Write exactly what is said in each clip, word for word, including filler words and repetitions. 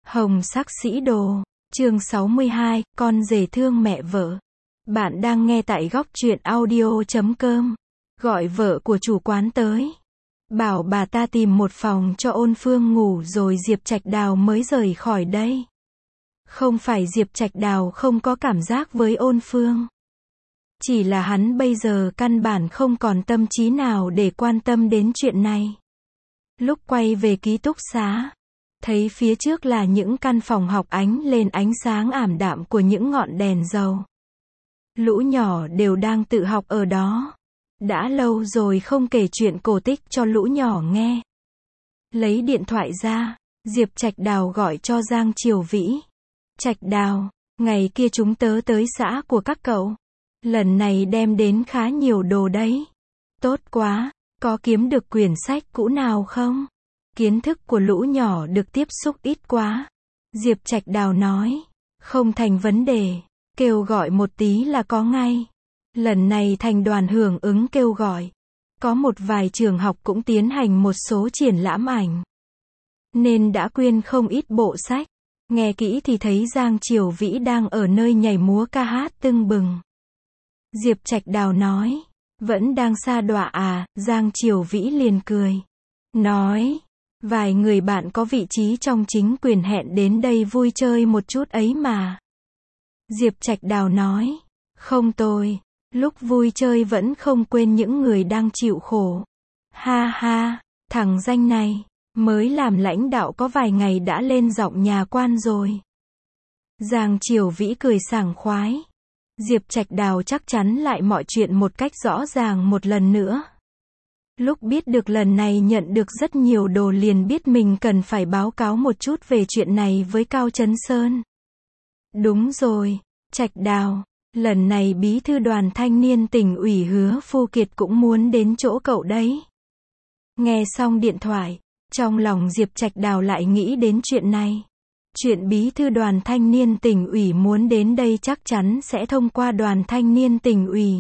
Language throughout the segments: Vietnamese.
Hồng sắc sĩ đồ, chương sáu mươi hai, con rể thương mẹ vợ. Bạn đang nghe tại góc truyện audio chấm com. Gọi vợ của chủ quán tới. Bảo bà ta tìm một phòng cho Ôn Phương ngủ rồi Diệp Trạch Đào mới rời khỏi đây. Không phải Diệp Trạch Đào không có cảm giác với Ôn Phương. Chỉ là hắn bây giờ căn bản không còn tâm trí nào để quan tâm đến chuyện này. Lúc quay về ký túc xá, thấy phía trước là những căn phòng học ánh lên ánh sáng ảm đạm của những ngọn đèn dầu. Lũ nhỏ đều đang tự học ở đó. Đã lâu rồi không kể chuyện cổ tích cho lũ nhỏ nghe. Lấy điện thoại ra, Diệp Trạch Đào gọi cho Giang Triều Vĩ. Trạch Đào, ngày kia chúng tớ tới xã của các cậu. Lần này đem đến khá nhiều đồ đấy. Tốt quá, có kiếm được quyển sách cũ nào không? Kiến thức của lũ nhỏ được tiếp xúc ít quá. Diệp Trạch Đào nói, không thành vấn đề, kêu gọi một tí là có ngay. Lần này thành đoàn hưởng ứng kêu gọi. Có một vài trường học cũng tiến hành một số triển lãm ảnh. Nên đã quyên không ít bộ sách. Nghe kỹ thì thấy Giang Triều Vĩ đang ở nơi nhảy múa ca hát tưng bừng. Diệp Trạch Đào nói, vẫn đang sa đọa à? Giang Triều Vĩ liền cười. Nói, vài người bạn có vị trí trong chính quyền hẹn đến đây vui chơi một chút ấy mà. Diệp Trạch Đào nói, không tôi, lúc vui chơi vẫn không quên những người đang chịu khổ. Ha ha, thằng danh này, mới làm lãnh đạo có vài ngày đã lên giọng nhà quan rồi. Giang Triều Vĩ cười sảng khoái. Diệp Trạch Đào chắc chắn lại mọi chuyện một cách rõ ràng một lần nữa. Lúc biết được lần này nhận được rất nhiều đồ liền biết mình cần phải báo cáo một chút về chuyện này với Cao Chấn Sơn. Đúng rồi, Trạch Đào, lần này bí thư đoàn thanh niên tỉnh ủy Hứa Phu Kiệt cũng muốn đến chỗ cậu đấy. Nghe xong điện thoại, trong lòng Diệp Trạch Đào lại nghĩ đến chuyện này. Chuyện bí thư đoàn thanh niên tỉnh ủy muốn đến đây chắc chắn sẽ thông qua đoàn thanh niên tỉnh ủy.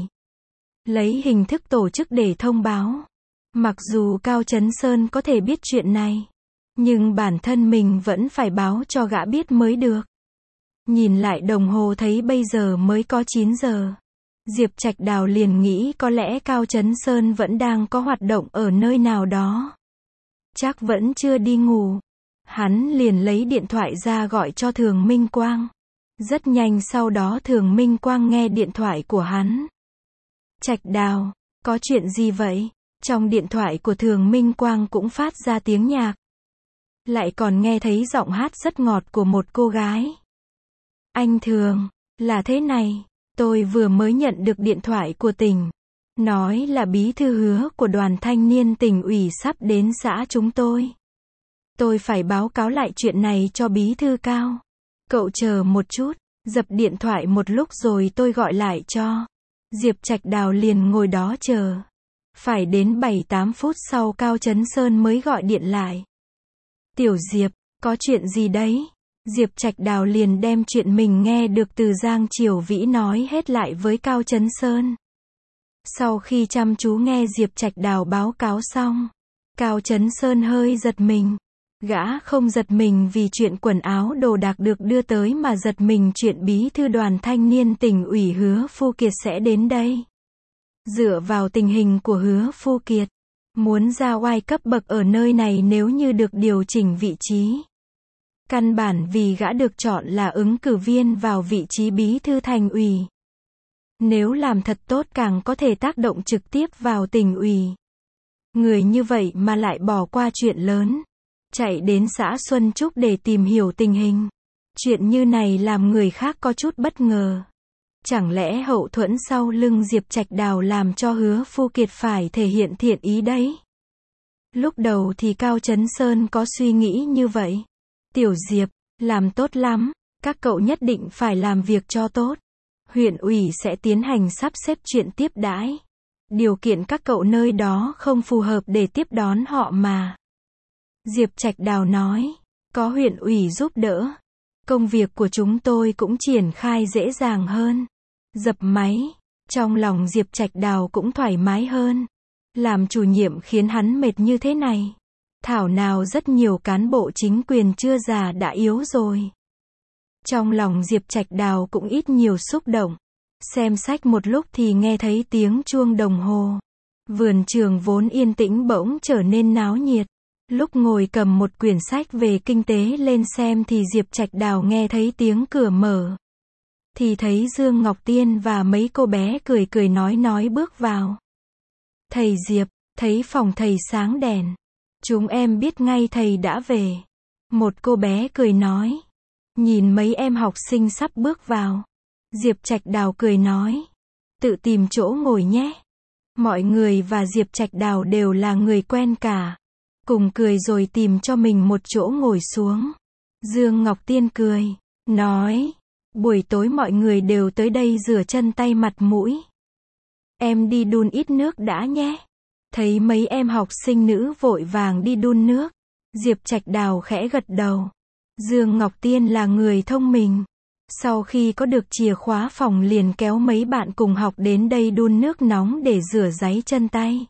Lấy hình thức tổ chức để thông báo. Mặc dù Cao Chấn Sơn có thể biết chuyện này, nhưng bản thân mình vẫn phải báo cho gã biết mới được. Nhìn lại đồng hồ thấy bây giờ mới có chín giờ. Diệp Trạch Đào liền nghĩ có lẽ Cao Chấn Sơn vẫn đang có hoạt động ở nơi nào đó. Chắc vẫn chưa đi ngủ. Hắn liền lấy điện thoại ra gọi cho Thường Minh Quang. Rất nhanh sau đó Thường Minh Quang nghe điện thoại của hắn. Trạch Đào, có chuyện gì vậy? Trong điện thoại của Thường Minh Quang cũng phát ra tiếng nhạc. Lại còn nghe thấy giọng hát rất ngọt của một cô gái. Anh Thường, là thế này, tôi vừa mới nhận được điện thoại của tỉnh. Nói là bí thư Hứa của đoàn thanh niên tỉnh ủy sắp đến xã chúng tôi. Tôi phải báo cáo lại chuyện này cho bí thư Cao. Cậu chờ một chút, dập điện thoại một lúc rồi tôi gọi lại cho. Diệp Trạch Đào liền ngồi đó chờ. Phải đến bảy tám phút sau Cao Chấn Sơn mới gọi điện lại. Tiểu Diệp, có chuyện gì đấy? Diệp Trạch Đào liền đem chuyện mình nghe được từ Giang Triều Vĩ nói hết lại với Cao Chấn Sơn. Sau khi chăm chú nghe Diệp Trạch Đào báo cáo xong, Cao Chấn Sơn hơi giật mình. Gã không giật mình vì chuyện quần áo đồ đạc được đưa tới mà giật mình chuyện bí thư đoàn thanh niên tỉnh ủy Hứa Phu Kiệt sẽ đến đây. Dựa vào tình hình của Hứa Phu Kiệt, muốn ra oai cấp bậc ở nơi này nếu như được điều chỉnh vị trí. Căn bản vì gã được chọn là ứng cử viên vào vị trí bí thư thành ủy. Nếu làm thật tốt càng có thể tác động trực tiếp vào tỉnh ủy. Người như vậy mà lại bỏ qua chuyện lớn. Chạy đến xã Xuân Trúc để tìm hiểu tình hình. Chuyện như này làm người khác có chút bất ngờ. Chẳng lẽ hậu thuẫn sau lưng Diệp Trạch Đào làm cho Hứa Phu Kiệt phải thể hiện thiện ý đấy? Lúc đầu thì Cao Chấn Sơn có suy nghĩ như vậy. Tiểu Diệp, làm tốt lắm, các cậu nhất định phải làm việc cho tốt. Huyện ủy sẽ tiến hành sắp xếp chuyện tiếp đãi. Điều kiện các cậu nơi đó không phù hợp để tiếp đón họ mà. Diệp Trạch Đào nói, có huyện ủy giúp đỡ. Công việc của chúng tôi cũng triển khai dễ dàng hơn. Dập máy, trong lòng Diệp Trạch Đào cũng thoải mái hơn. Làm chủ nhiệm khiến hắn mệt như thế này. Thảo nào rất nhiều cán bộ chính quyền chưa già đã yếu rồi. Trong lòng Diệp Trạch Đào cũng ít nhiều xúc động. Xem sách một lúc thì nghe thấy tiếng chuông đồng hồ. Vườn trường vốn yên tĩnh bỗng trở nên náo nhiệt. Lúc ngồi cầm một quyển sách về kinh tế lên xem thì Diệp Trạch Đào nghe thấy tiếng cửa mở. Thì thấy Dương Ngọc Tiên và mấy cô bé cười cười nói nói bước vào. Thầy Diệp, thấy phòng thầy sáng đèn. Chúng em biết ngay thầy đã về. Một cô bé cười nói. Nhìn mấy em học sinh sắp bước vào. Diệp Trạch Đào cười nói. Tự tìm chỗ ngồi nhé. Mọi người và Diệp Trạch Đào đều là người quen cả. Cùng cười rồi tìm cho mình một chỗ ngồi xuống. Dương Ngọc Tiên cười. Nói. Buổi tối mọi người đều tới đây rửa chân tay mặt mũi. Em đi đun ít nước đã nhé. Thấy mấy em học sinh nữ vội vàng đi đun nước. Diệp Trạch Đào khẽ gật đầu. Dương Ngọc Tiên là người thông minh. Sau khi có được chìa khóa phòng liền kéo mấy bạn cùng học đến đây đun nước nóng để rửa ráy chân tay.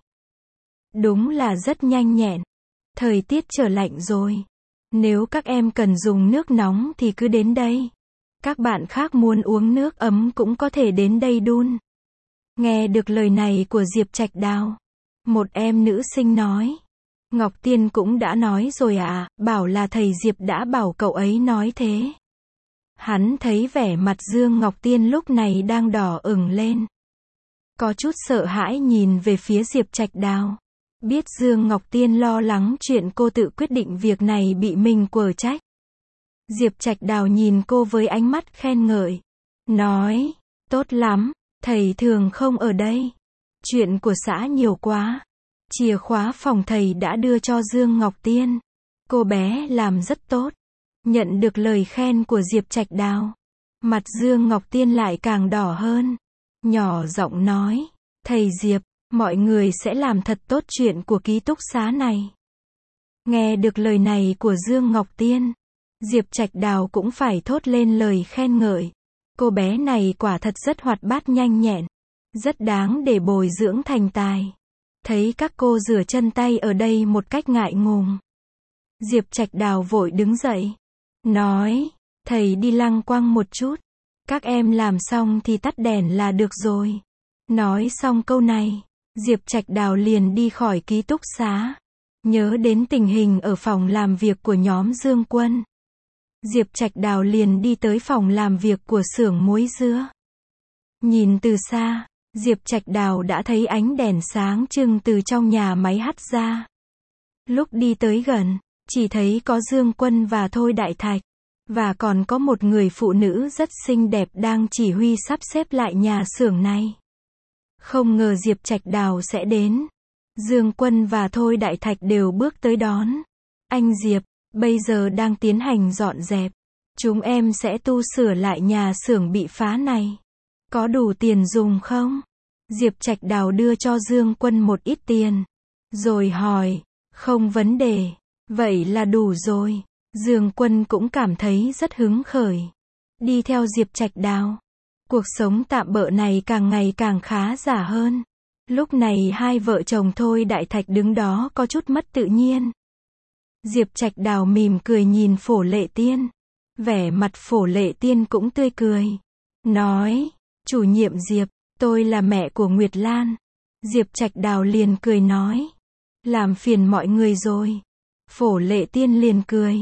Đúng là rất nhanh nhẹn. Thời tiết trở lạnh rồi. Nếu các em cần dùng nước nóng thì cứ đến đây. Các bạn khác muốn uống nước ấm cũng có thể đến đây đun. Nghe được lời này của Diệp Trạch Đào. Một em nữ sinh nói. Ngọc Tiên cũng đã nói rồi à, bảo là thầy Diệp đã bảo cậu ấy nói thế. Hắn thấy vẻ mặt Dương Ngọc Tiên lúc này đang đỏ ửng lên. Có chút sợ hãi nhìn về phía Diệp Trạch Đào. Biết Dương Ngọc Tiên lo lắng chuyện cô tự quyết định việc này bị mình quở trách. Diệp Trạch Đào nhìn cô với ánh mắt khen ngợi. Nói, tốt lắm, thầy thường không ở đây. Chuyện của xã nhiều quá. Chìa khóa phòng thầy đã đưa cho Dương Ngọc Tiên. Cô bé làm rất tốt. Nhận được lời khen của Diệp Trạch Đào. Mặt Dương Ngọc Tiên lại càng đỏ hơn. Nhỏ giọng nói, thầy Diệp, mọi người sẽ làm thật tốt chuyện của ký túc xá này. Nghe được lời này của Dương Ngọc Tiên. Diệp Trạch Đào cũng phải thốt lên lời khen ngợi. Cô bé này quả thật rất hoạt bát nhanh nhẹn. Rất đáng để bồi dưỡng thành tài. Thấy các cô rửa chân tay ở đây một cách ngại ngùng. Diệp Trạch Đào vội đứng dậy. Nói, thầy đi lăng quăng một chút. Các em làm xong thì tắt đèn là được rồi. Nói xong câu này, Diệp Trạch Đào liền đi khỏi ký túc xá. Nhớ đến tình hình ở phòng làm việc của nhóm Dương Quân. Diệp Trạch Đào liền đi tới phòng làm việc của xưởng muối dứa. Nhìn từ xa, Diệp Trạch Đào đã thấy ánh đèn sáng trưng từ trong nhà máy hắt ra. Lúc đi tới gần, chỉ thấy có Dương Quân và Thôi Đại Thạch. Và còn có một người phụ nữ rất xinh đẹp đang chỉ huy sắp xếp lại nhà xưởng này. Không ngờ Diệp Trạch Đào sẽ đến. Dương Quân và Thôi Đại Thạch đều bước tới đón. Anh Diệp, bây giờ đang tiến hành dọn dẹp. Chúng em sẽ tu sửa lại nhà xưởng bị phá này. Có đủ tiền dùng không? Diệp Trạch Đào đưa cho Dương Quân một ít tiền. Rồi hỏi, không vấn đề. Vậy là đủ rồi. Dương Quân cũng cảm thấy rất hứng khởi. Đi theo Diệp Trạch Đào. Cuộc sống tạm bợ này càng ngày càng khá giả hơn. Lúc này hai vợ chồng Thôi Đại Thạch đứng đó có chút mất tự nhiên. Diệp Trạch Đào mỉm cười nhìn Phổ Lệ Tiên. Vẻ mặt Phổ Lệ Tiên cũng tươi cười. Nói, chủ nhiệm Diệp, tôi là mẹ của Nguyệt Lan. Diệp Trạch Đào liền cười nói. Làm phiền mọi người rồi. Phổ Lệ Tiên liền cười.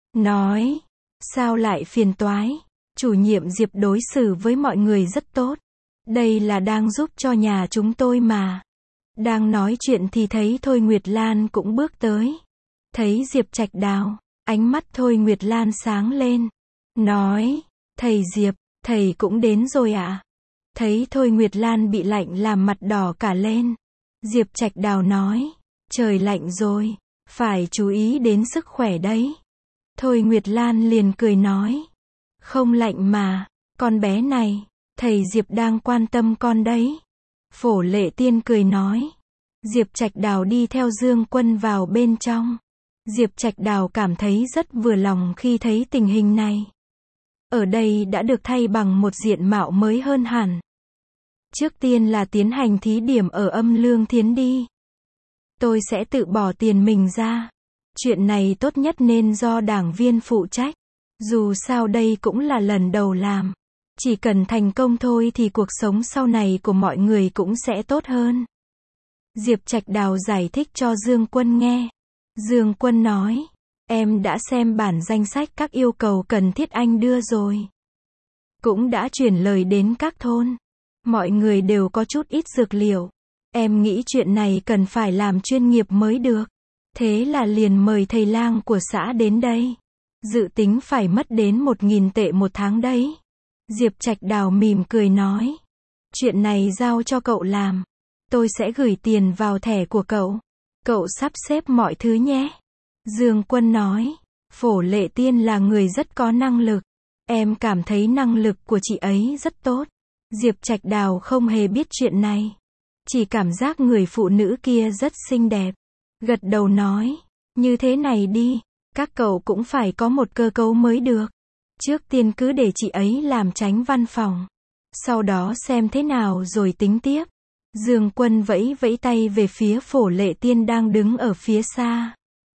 Nói, sao lại phiền toái? Chủ nhiệm Diệp đối xử với mọi người rất tốt. Đây là đang giúp cho nhà chúng tôi mà. Đang nói chuyện thì thấy Thôi Nguyệt Lan cũng bước tới. Thấy Diệp Trạch Đào, ánh mắt Thôi Nguyệt Lan sáng lên. Nói, thầy Diệp, thầy cũng đến rồi ạ. À? Thấy Thôi Nguyệt Lan bị lạnh làm mặt đỏ cả lên. Diệp Trạch Đào nói, trời lạnh rồi, phải chú ý đến sức khỏe đấy. Thôi Nguyệt Lan liền cười nói, không lạnh mà, con bé này, thầy Diệp đang quan tâm con đấy. Phổ Lệ Tiên cười nói. Diệp Trạch Đào đi theo Dương Quân vào bên trong. Diệp Trạch Đào cảm thấy rất vừa lòng khi thấy tình hình này. Ở đây đã được thay bằng một diện mạo mới hơn hẳn. Trước tiên là tiến hành thí điểm ở Âm Lương Thiến đi. Tôi sẽ tự bỏ tiền mình ra. Chuyện này tốt nhất nên do đảng viên phụ trách. Dù sao đây cũng là lần đầu làm. Chỉ cần thành công thôi thì cuộc sống sau này của mọi người cũng sẽ tốt hơn. Diệp Trạch Đào giải thích cho Dương Quân nghe. Dương Quân nói, em đã xem bản danh sách các yêu cầu cần thiết anh đưa rồi. Cũng đã chuyển lời đến các thôn. Mọi người đều có chút ít dược liệu. Em nghĩ chuyện này cần phải làm chuyên nghiệp mới được. Thế là liền mời thầy lang của xã đến đây. Dự tính phải mất đến một nghìn tệ một tháng đấy. Diệp Trạch Đào mỉm cười nói. Chuyện này giao cho cậu làm. Tôi sẽ gửi tiền vào thẻ của cậu. Cậu sắp xếp mọi thứ nhé. Dương Quân nói. Phổ Lệ Tiên là người rất có năng lực. Em cảm thấy năng lực của chị ấy rất tốt. Diệp Trạch Đào không hề biết chuyện này. Chỉ cảm giác người phụ nữ kia rất xinh đẹp. Gật đầu nói. Như thế này đi. Các cậu cũng phải có một cơ cấu mới được. Trước tiên cứ để chị ấy làm chánh văn phòng. Sau đó xem thế nào rồi tính tiếp. Dương Quân vẫy vẫy tay về phía Phổ Lệ Tiên đang đứng ở phía xa.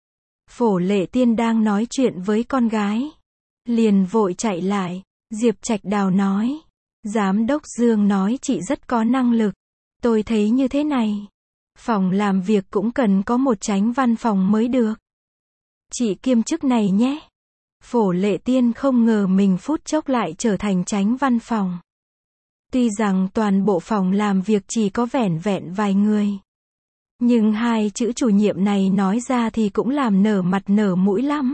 Phổ Lệ Tiên đang nói chuyện với con gái. Liền vội chạy lại. Diệp Trạch Đào nói. Giám đốc Dương nói chị rất có năng lực. Tôi thấy như thế này. Phòng làm việc cũng cần có một chánh văn phòng mới được. Chị kiêm chức này nhé. Phổ Lệ Tiên không ngờ mình phút chốc lại trở thành chánh văn phòng. Tuy rằng toàn bộ phòng làm việc chỉ có vẻn vẹn vài người. Nhưng hai chữ chủ nhiệm này nói ra thì cũng làm nở mặt nở mũi lắm.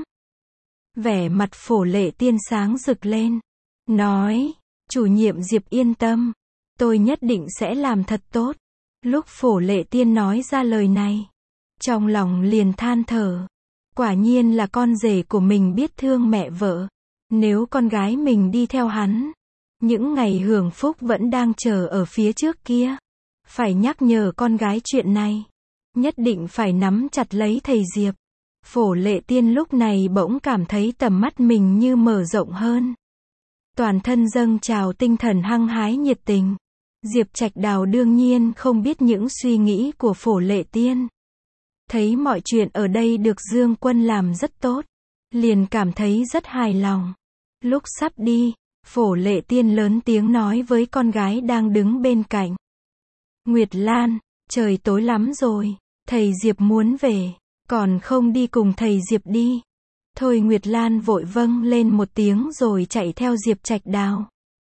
Vẻ mặt Phổ Lệ Tiên sáng rực lên. Nói, chủ nhiệm Diệp yên tâm. Tôi nhất định sẽ làm thật tốt. Lúc Phổ Lệ Tiên nói ra lời này. Trong lòng liền than thở. Quả nhiên là con rể của mình biết thương mẹ vợ. Nếu con gái mình đi theo hắn. Những ngày hưởng phúc vẫn đang chờ ở phía trước kia. Phải nhắc nhở con gái chuyện này. Nhất định phải nắm chặt lấy thầy Diệp. Phổ Lệ Tiên lúc này bỗng cảm thấy tầm mắt mình như mở rộng hơn. Toàn thân dâng trào tinh thần hăng hái nhiệt tình. Diệp Trạch Đào đương nhiên không biết những suy nghĩ của Phổ Lệ Tiên. Thấy mọi chuyện ở đây được Dương Quân làm rất tốt. Liền cảm thấy rất hài lòng. Lúc sắp đi, Phổ Lệ Tiên lớn tiếng nói với con gái đang đứng bên cạnh. Nguyệt Lan, trời tối lắm rồi. Thầy Diệp muốn về. Còn không đi cùng thầy Diệp đi. Thôi Nguyệt Lan vội vâng lên một tiếng rồi chạy theo Diệp Trạch Đào.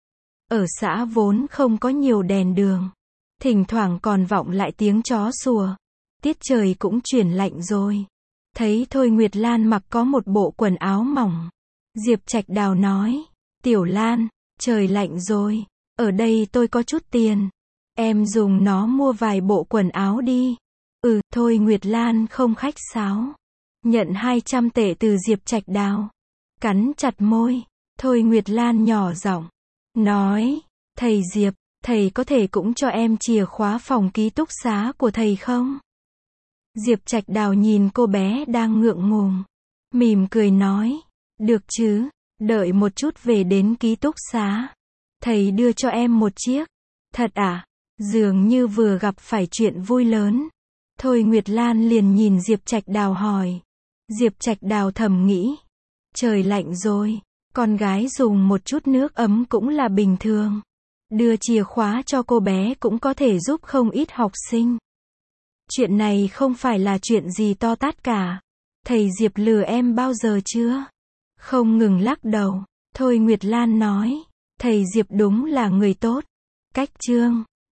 Ở xã vốn không có nhiều đèn đường. Thỉnh thoảng còn vọng lại tiếng chó sủa. Tiết trời cũng chuyển lạnh rồi. Thấy Thôi Nguyệt Lan mặc có một bộ quần áo mỏng. Diệp Trạch Đào nói. Tiểu Lan, trời lạnh rồi. Ở đây tôi có chút tiền. Em dùng nó mua vài bộ quần áo đi. Ừ, Thôi Nguyệt Lan không khách sáo. Nhận hai trăm tệ từ Diệp Trạch Đào. Cắn chặt môi. Thôi Nguyệt Lan nhỏ giọng. Nói. Thầy Diệp, thầy có thể cũng cho em chìa khóa phòng ký túc xá của thầy không? Diệp Trạch Đào nhìn cô bé đang ngượng ngùng. Mỉm cười nói. Được chứ, đợi một chút về đến ký túc xá. Thầy đưa cho em một chiếc. Thật à? Dường như vừa gặp phải chuyện vui lớn. Thôi Nguyệt Lan liền nhìn Diệp Trạch Đào hỏi. Diệp Trạch Đào thầm nghĩ. Trời lạnh rồi. Con gái dùng một chút nước ấm cũng là bình thường. Đưa chìa khóa cho cô bé cũng có thể giúp không ít học sinh. Chuyện này không phải là chuyện gì to tát cả. Thầy Diệp lừa em bao giờ chưa? Không ngừng lắc đầu. Thôi Nguyệt Lan nói. Thầy Diệp đúng là người tốt. Cách chương